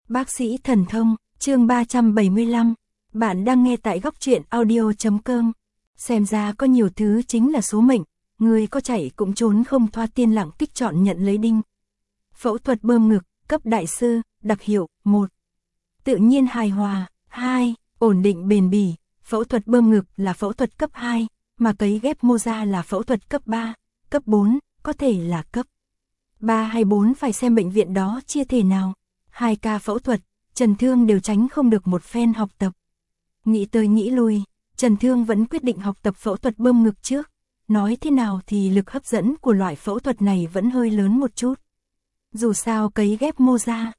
Bác sĩ thần thông, chương 375. Bạn đang nghe tại góc truyện audio.com. Xem ra có nhiều thứ chính là số mệnh, người có chạy cũng trốn không thoát, tiên lặng kích chọn nhận lấy đinh. Phẫu thuật bơm ngực, cấp đại sư, đặc hiệu, 1. Tự nhiên hài hòa, 2. Ổn định bền bỉ. Phẫu thuật bơm ngực là phẫu thuật cấp 2, mà cấy ghép mô da là phẫu thuật cấp 3, cấp 4, có thể là cấp 3 hay 4, phải xem bệnh viện đó chia thể nào. 2 ca phẫu thuật, Trần Thương đều tránh không được một phen học tập. Nghĩ tới nghĩ lui, Trần Thương vẫn quyết định học tập phẫu thuật bơm ngực trước. Nói thế nào thì lực hấp dẫn của loại phẫu thuật này vẫn hơi lớn một chút. Dù sao cấy ghép mô da,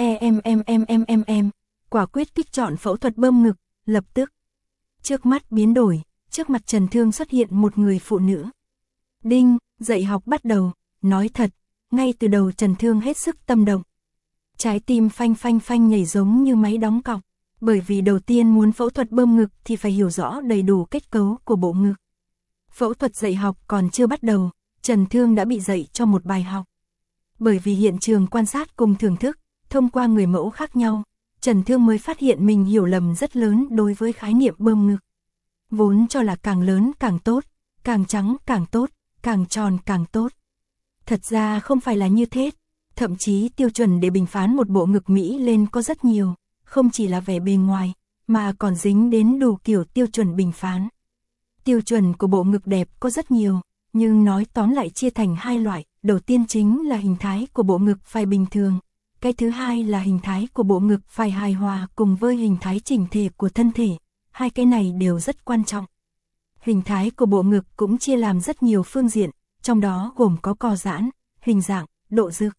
quả quyết kích chọn phẫu thuật bơm ngực, lập tức. Trước mắt biến đổi, trước mặt Trần Thương xuất hiện một người phụ nữ. Đinh, dạy học bắt đầu, nói thật, ngay từ đầu Trần Thương hết sức tâm động. Trái tim phanh phanh phanh nhảy giống như máy đóng cọc, bởi vì đầu tiên muốn phẫu thuật bơm ngực thì phải hiểu rõ đầy đủ kết cấu của bộ ngực. Phẫu thuật dạy học còn chưa bắt đầu, Trần Thương đã bị dạy cho một bài học. Bởi vì hiện trường quan sát cùng thưởng thức, thông qua người mẫu khác nhau, Trần Thương mới phát hiện mình hiểu lầm rất lớn đối với khái niệm bơm ngực. Vốn cho là càng lớn càng tốt, càng trắng càng tốt, càng tròn càng tốt. Thật ra không phải là như thế, thậm chí tiêu chuẩn để bình phán một bộ ngực Mỹ lên có rất nhiều, không chỉ là vẻ bề ngoài, mà còn dính đến đủ kiểu tiêu chuẩn bình phán. Tiêu chuẩn của bộ ngực đẹp có rất nhiều, nhưng nói tóm lại chia thành hai loại, đầu tiên chính là hình thái của bộ ngực phải bình thường, cái thứ hai là hình thái của bộ ngực phải hài hòa cùng với hình thái chỉnh thể của thân thể, hai cái này đều rất quan trọng. Hình thái của bộ ngực cũng chia làm rất nhiều phương diện, trong đó gồm có co giãn, hình dạng, độ rực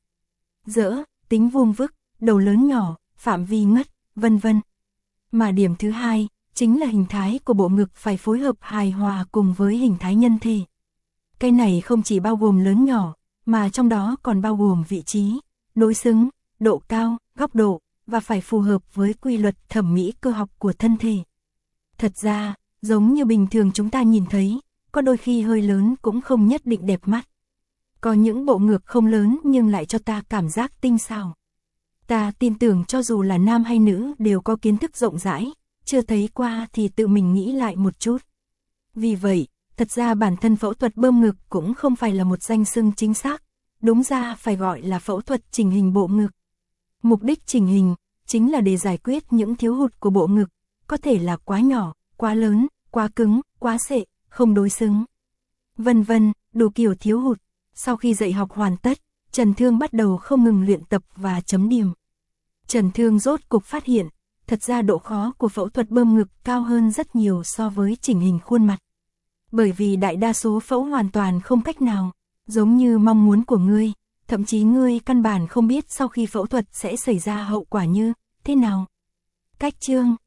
rỡ, tính vuông vức, đầu lớn nhỏ, phạm vi ngất, vân vân. Mà điểm thứ hai, chính là hình thái của bộ ngực phải phối hợp hài hòa cùng với hình thái nhân thể. Cái này không chỉ bao gồm lớn nhỏ, mà trong đó còn bao gồm vị trí, đối xứng, độ cao, góc độ, và phải phù hợp với quy luật thẩm mỹ cơ học của thân thể. Thật ra, giống như bình thường chúng ta nhìn thấy, có đôi khi hơi lớn cũng không nhất định đẹp mắt. Có những bộ ngực không lớn nhưng lại cho ta cảm giác tinh xảo. Ta tin tưởng cho dù là nam hay nữ đều có kiến thức rộng rãi, chưa thấy qua thì tự mình nghĩ lại một chút. Vì vậy, thật ra bản thân phẫu thuật bơm ngực cũng không phải là một danh xưng chính xác, đúng ra phải gọi là phẫu thuật chỉnh hình bộ ngực. Mục đích chỉnh hình chính là để giải quyết những thiếu hụt của bộ ngực, có thể là quá nhỏ, quá lớn, quá cứng, quá sệ, không đối xứng, vân vân, đủ kiểu thiếu hụt. Sau khi dạy học hoàn tất, Trần Thương bắt đầu không ngừng luyện tập và chấm điểm. Trần Thương rốt cục phát hiện, thật ra độ khó của phẫu thuật bơm ngực cao hơn rất nhiều so với chỉnh hình khuôn mặt. Bởi vì đại đa số phẫu hoàn toàn không cách nào, giống như mong muốn của ngươi, thậm chí ngươi căn bản không biết sau khi phẫu thuật sẽ xảy ra hậu quả như thế nào. Cách chương